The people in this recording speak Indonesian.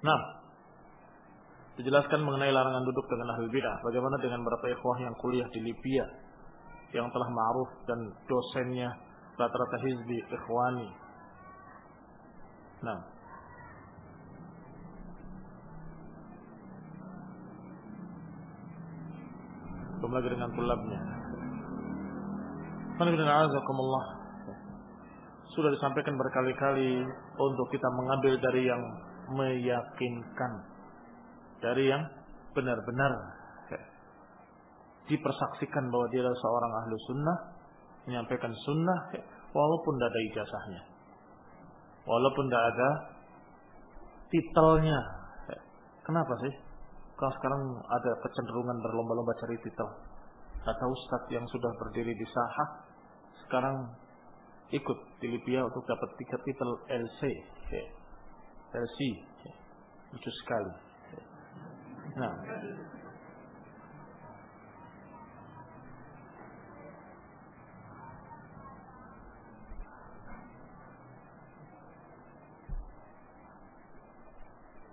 Nah, dijelaskan mengenai larangan duduk dengan ahli bidah. Bagaimana dengan beberapa ikhwah yang kuliah di Libya yang telah ma'ruf dan dosennya rata-rata hizbi ikhwani. Nah, belum lagi dengan tulabnya. Sudah disampaikan berkali-kali untuk kita mengambil dari yang meyakinkan, dari yang benar-benar dipersaksikan bahwa dia adalah seorang ahlu sunnah, menyampaikan sunnah, walaupun tidak ada ijazahnya, walaupun tidak ada titelnya. Kenapa sih? Kalau sekarang ada kecenderungan berlomba-lomba cari titel. Kata ustadz yang sudah berdiri di sahah, sekarang ikut di Libya untuk dapat 3 titel LC. LC. Lucu sekali. Nah,